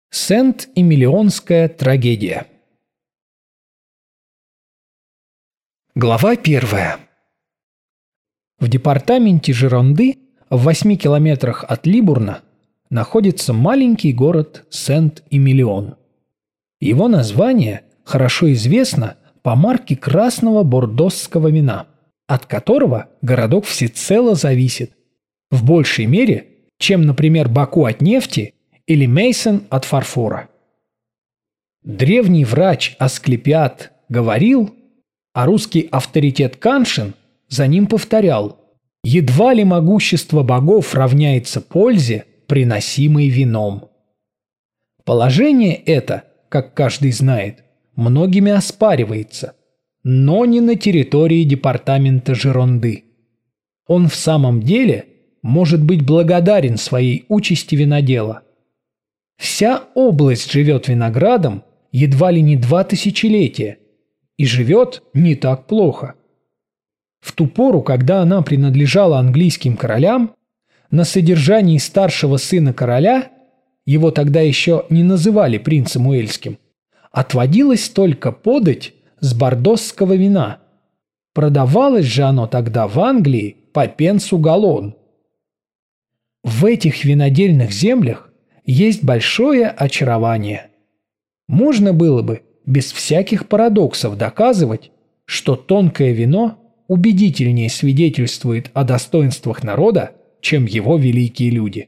Сент-Эмилионская трагедия. Глава 1. В департаменте Жеронды, в 8 километрах от Либурна, находится маленький город Сент-Эмилион. Его название хорошо известно по марке красного бордосского вина, от которого городок всецело зависит, в большей мере, чем, например, Баку от нефти или Мейсон от фарфора. Древний врач Асклепиад говорил, а русский авторитет Каншин за ним повторял: едва ли могущество богов равняется пользе, приносимой вином. Положение это, как каждый знает, многими оспаривается, но не на территории департамента Жеронды. Он в самом деле может быть благодарен своей участи винодела. Вся область живет виноградом едва ли не 2 тысячелетия, и живет не так плохо. В ту пору, когда она принадлежала английским королям, на содержании старшего сына короля, его тогда еще не называли принцем Уэльским, отводилась только подать с бордосского вина. Продавалось же оно тогда в Англии по пенсу галлон. В этих винодельных землях есть большое очарование. Можно было бы без всяких парадоксов доказывать, что тонкое вино убедительнее свидетельствует о достоинствах народа, чем его великие люди.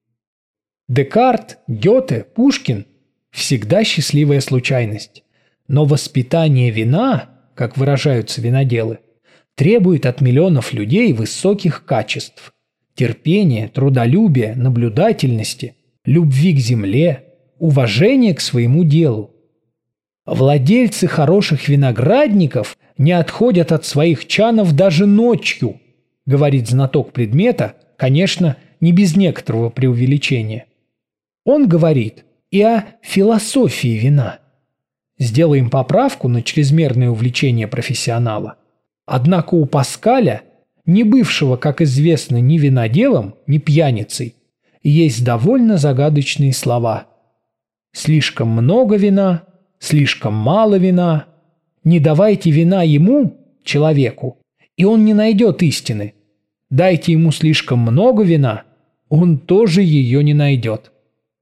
Декарт, Гёте, Пушкин – всегда счастливая случайность, но воспитание вина, как выражаются виноделы, требует от миллионов людей высоких качеств – терпения, трудолюбия, наблюдательности, любви к земле, уважения к своему делу. Владельцы хороших виноградников не отходят от своих чанов даже ночью, говорит знаток предмета, конечно, не без некоторого преувеличения. Он говорит и о философии вина. Сделаем поправку на чрезмерное увлечение профессионала. Однако у Паскаля, не бывшего, как известно, ни виноделом, ни пьяницей, есть довольно загадочные слова: «Слишком много вина, слишком мало вина. Не давайте вина ему, человеку, и он не найдет истины. Дайте ему слишком много вина, он тоже ее не найдет».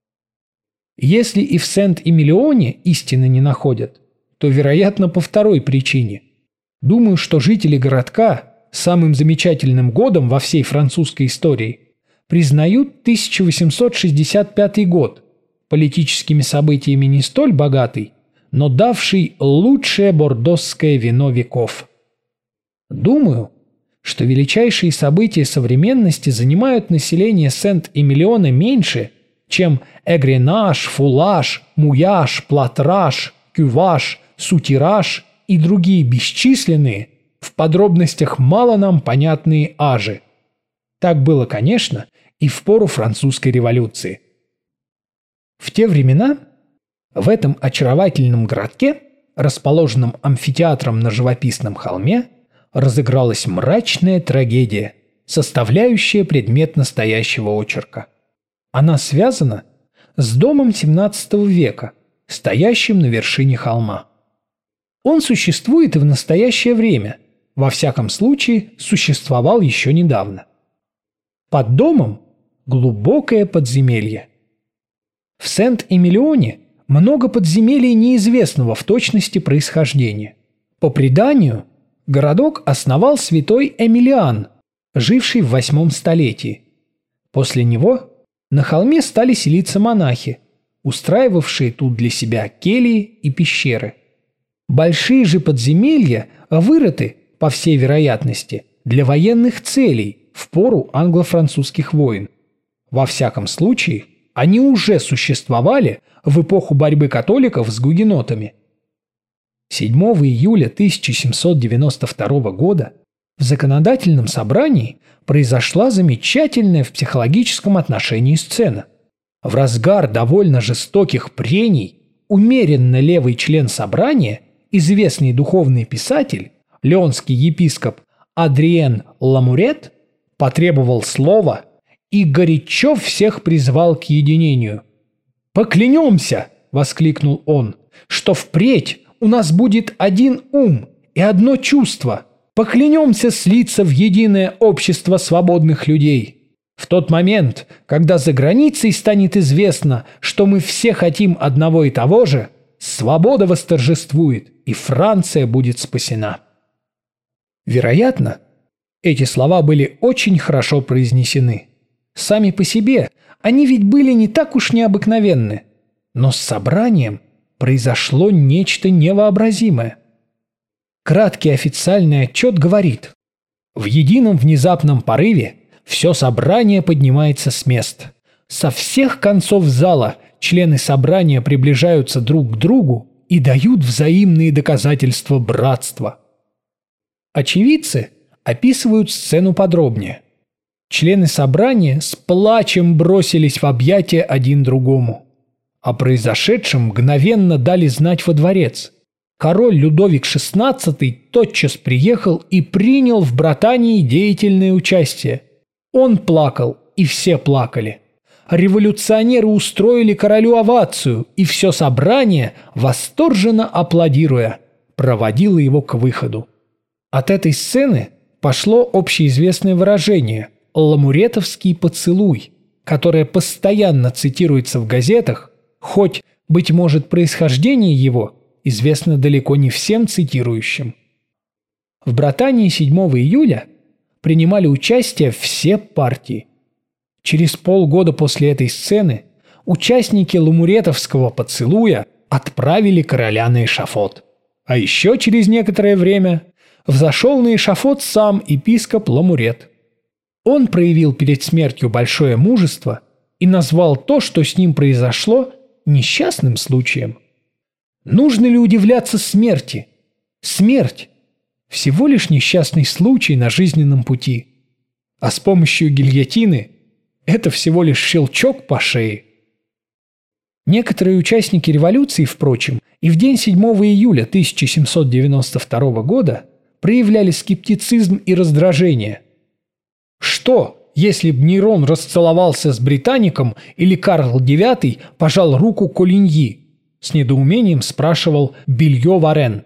Если и в Сент-Эмилионе истины не находят, то, вероятно, по второй причине. Думаю, что жители городка самым замечательным годом во всей французской истории признают 1865 год, политическими событиями не столь богатый, но давший лучшее бордосское вино веков. Думаю, что величайшие события современности занимают население Сент-Эмилиона меньше, чем эгренаж, фулаж, муяж, платраж, кюваж, сутираж и другие бесчисленные, в подробностях мало нам понятные ажи. Так было, конечно, и в пору французской революции. В те времена в этом очаровательном городке, расположенном амфитеатром на живописном холме, разыгралась мрачная трагедия, составляющая предмет настоящего очерка. Она связана с домом XVII века, стоящим на вершине холма. Он существует и в настоящее время, во всяком случае существовал еще недавно. Под домом глубокое подземелье. В Сент-Эмилионе много подземелий неизвестного в точности происхождения. По преданию, городок основал святой Эмилиан, живший в 8 столетии. После него на холме стали селиться монахи, устраивавшие тут для себя кельи и пещеры. Большие же подземелья вырыты, по всей вероятности, для военных целей в пору англо-французских войн. Во всяком случае, они уже существовали в эпоху борьбы католиков с гугенотами. 7 июля 1792 года в законодательном собрании произошла замечательная в психологическом отношении сцена. В разгар довольно жестоких прений умеренно левый член собрания, известный духовный писатель, леонский епископ Адриен Ламурет, потребовал слова и горячо всех призвал к единению. «Поклянемся!» – воскликнул он, – «что впредь у нас будет один ум и одно чувство. Поклянемся слиться в единое общество свободных людей. В тот момент, когда за границей станет известно, что мы все хотим одного и того же, свобода восторжествует, и Франция будет спасена». Вероятно, эти слова были очень хорошо произнесены. Сами по себе они ведь были не так уж необыкновенны, но с собранием произошло нечто невообразимое. Краткий официальный отчет говорит: в едином внезапном порыве все собрание поднимается с мест. Со всех концов зала члены собрания приближаются друг к другу и дают взаимные доказательства братства. Очевидцы описывают сцену подробнее. Члены собрания с плачем бросились в объятия один другому. О произошедшем мгновенно дали знать во дворец. Король Людовик XVI тотчас приехал и принял в братании деятельное участие. Он плакал, и все плакали. Революционеры устроили королю овацию, и все собрание, восторженно аплодируя, проводило его к выходу. От этой сцены пошло общеизвестное выражение «ламуретовский поцелуй», которое постоянно цитируется в газетах, хоть, быть может, происхождение его известно далеко не всем цитирующим. В братании 7 июля принимали участие все партии. Через полгода после этой сцены участники ламуретовского поцелуя отправили короля на эшафот. А еще через некоторое время взошел на эшафот сам епископ Ламурет. Он проявил перед смертью большое мужество и назвал то, что с ним произошло, несчастным случаем. Нужно ли удивляться смерти? Смерть – всего лишь несчастный случай на жизненном пути. А с помощью гильотины – это всего лишь щелчок по шее. Некоторые участники революции, впрочем, и в день 7 июля 1792 года проявляли скептицизм и раздражение. Что, если б Нерон расцеловался с британником или Карл IX пожал руку Колиньи? С недоумением спрашивал Бильё-Варен.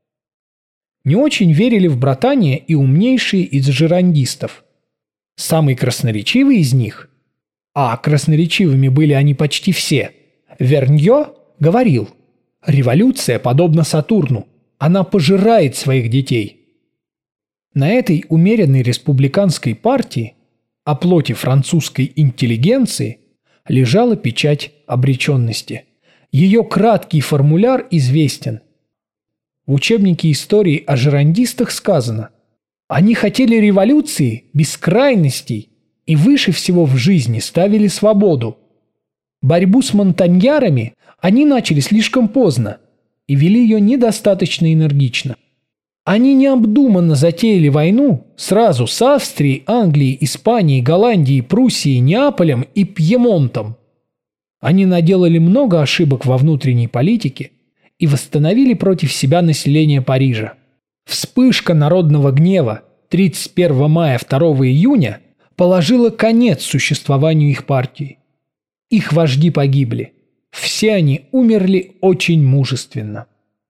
Не очень верили в братание и умнейшие из жирандистов. Самый красноречивый из них, а красноречивыми были они почти все, Верньё говорил: «Революция подобна Сатурну, она пожирает своих детей». На этой умеренной республиканской партии, оплоте французской интеллигенции, лежала печать обреченности. Ее краткий формуляр известен. В учебнике истории о жирандистах сказано: они хотели революции без крайностей и выше всего в жизни ставили свободу. Борьбу с монтаньярами они начали слишком поздно и вели ее недостаточно энергично. Они необдуманно затеяли войну сразу с Австрией, Англией, Испанией, Голландией, Пруссией, Неаполем и Пьемонтом. Они наделали много ошибок во внутренней политике и восстановили против себя население Парижа. Вспышка народного гнева 31 мая 2 июня положила конец существованию их партии. Их вожди погибли. Все они умерли очень мужественно.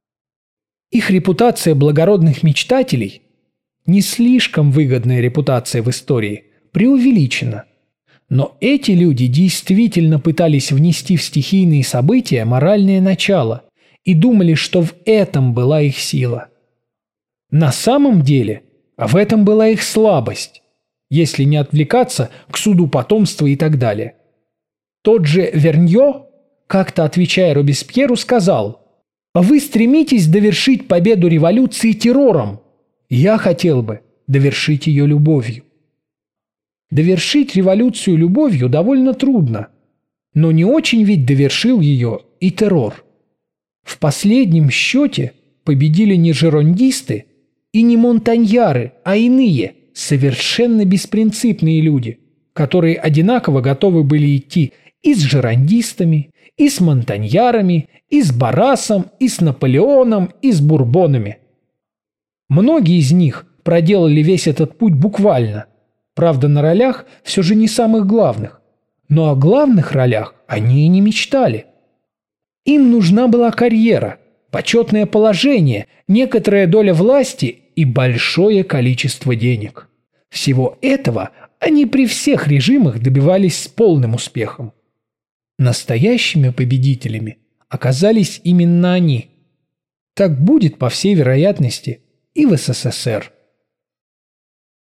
Их репутация благородных мечтателей, не слишком выгодная репутация в истории, преувеличена. Но эти люди действительно пытались внести в стихийные события моральное начало и думали, что в этом была их сила. На самом деле, в этом была их слабость, если не отвлекаться к суду потомства и так далее. Тот же Верньё, как-то отвечая Робеспьеру, сказал: «Вы стремитесь довершить победу революции террором. Я хотел бы довершить ее любовью». Довершить революцию любовью довольно трудно, но не очень ведь довершил ее и террор. В последнем счете победили не жирондисты и не монтаньяры, а иные, совершенно беспринципные люди, которые одинаково готовы были идти и с жирондистами, и с монтаньярами, и с Баррасом, и с Наполеоном, и с Бурбонами. Многие из них проделали весь этот путь буквально, правда, на ролях все же не самых главных, но о главных ролях они и не мечтали. Им нужна была карьера, почетное положение, некоторая доля власти и большое количество денег. Всего этого они при всех режимах добивались с полным успехом. Настоящими победителями оказались именно они. Так будет, по всей вероятности, и в СССР.